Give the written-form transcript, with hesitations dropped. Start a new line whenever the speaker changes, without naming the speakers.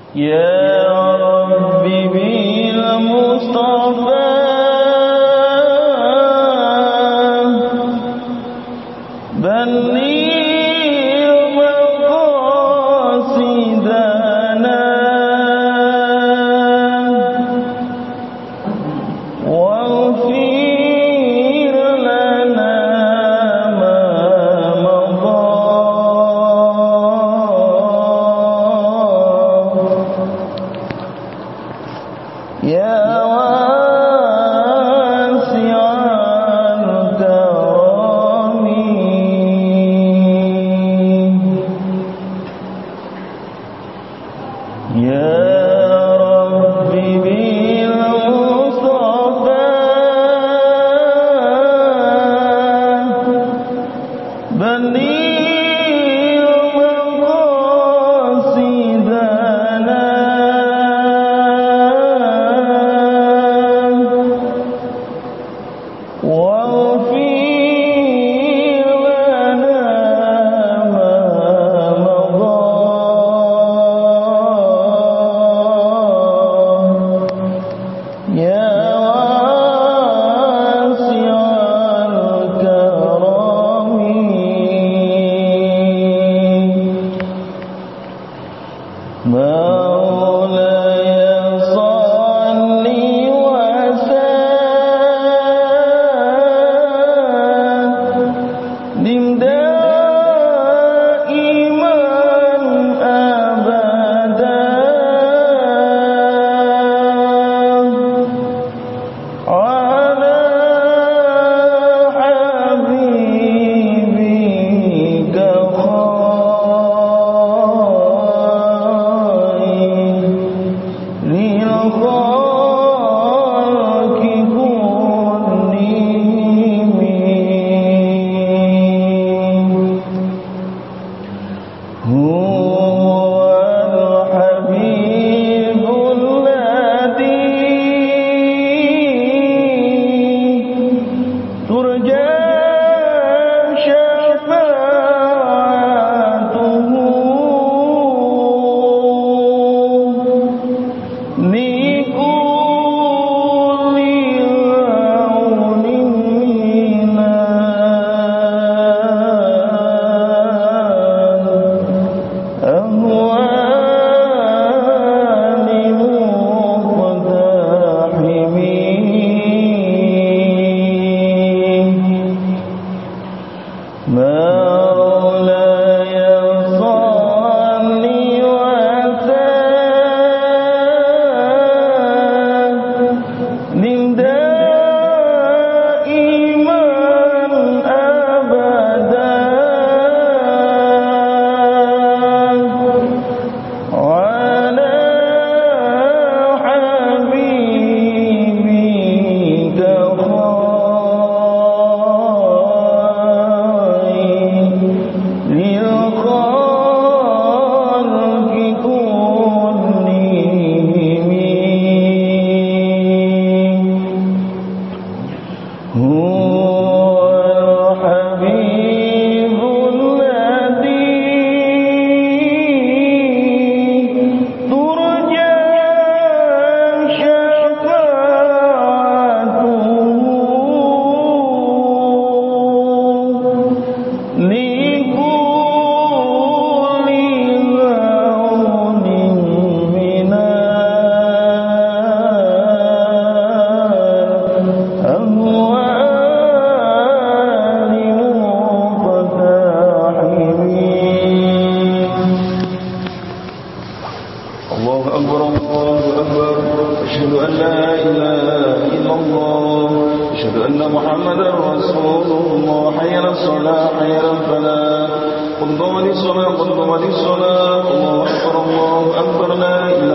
يا رب بالمصطفى بلغ مقاصدنا واغفر لنا ما مضى يا واسع الكرم يا رب بالمصطفى بلغ مقاصدنا واغفر لنا ما مضى يا واسع الكرم مولاي صل وسلم دائما أبدا على حبيبك للخلق كلهم هو الحبيب الذي ترجى شفاعته لكل عون منا أهوال مقتحمين مولاي صل وسلم دائما أبدا على حبيبك للخلق كلهم هو الحبيب الذي ترجى شفاعته لكل عون من الأهوال مقتحمين الله أكبر الله أكبر أشهد أن لا إله إلا الله أشهد أن محمدا رسول الله حي على الصلاة حي على الفلاح قد قامت الصلاة قد قامت الصلاة الله أكبر لا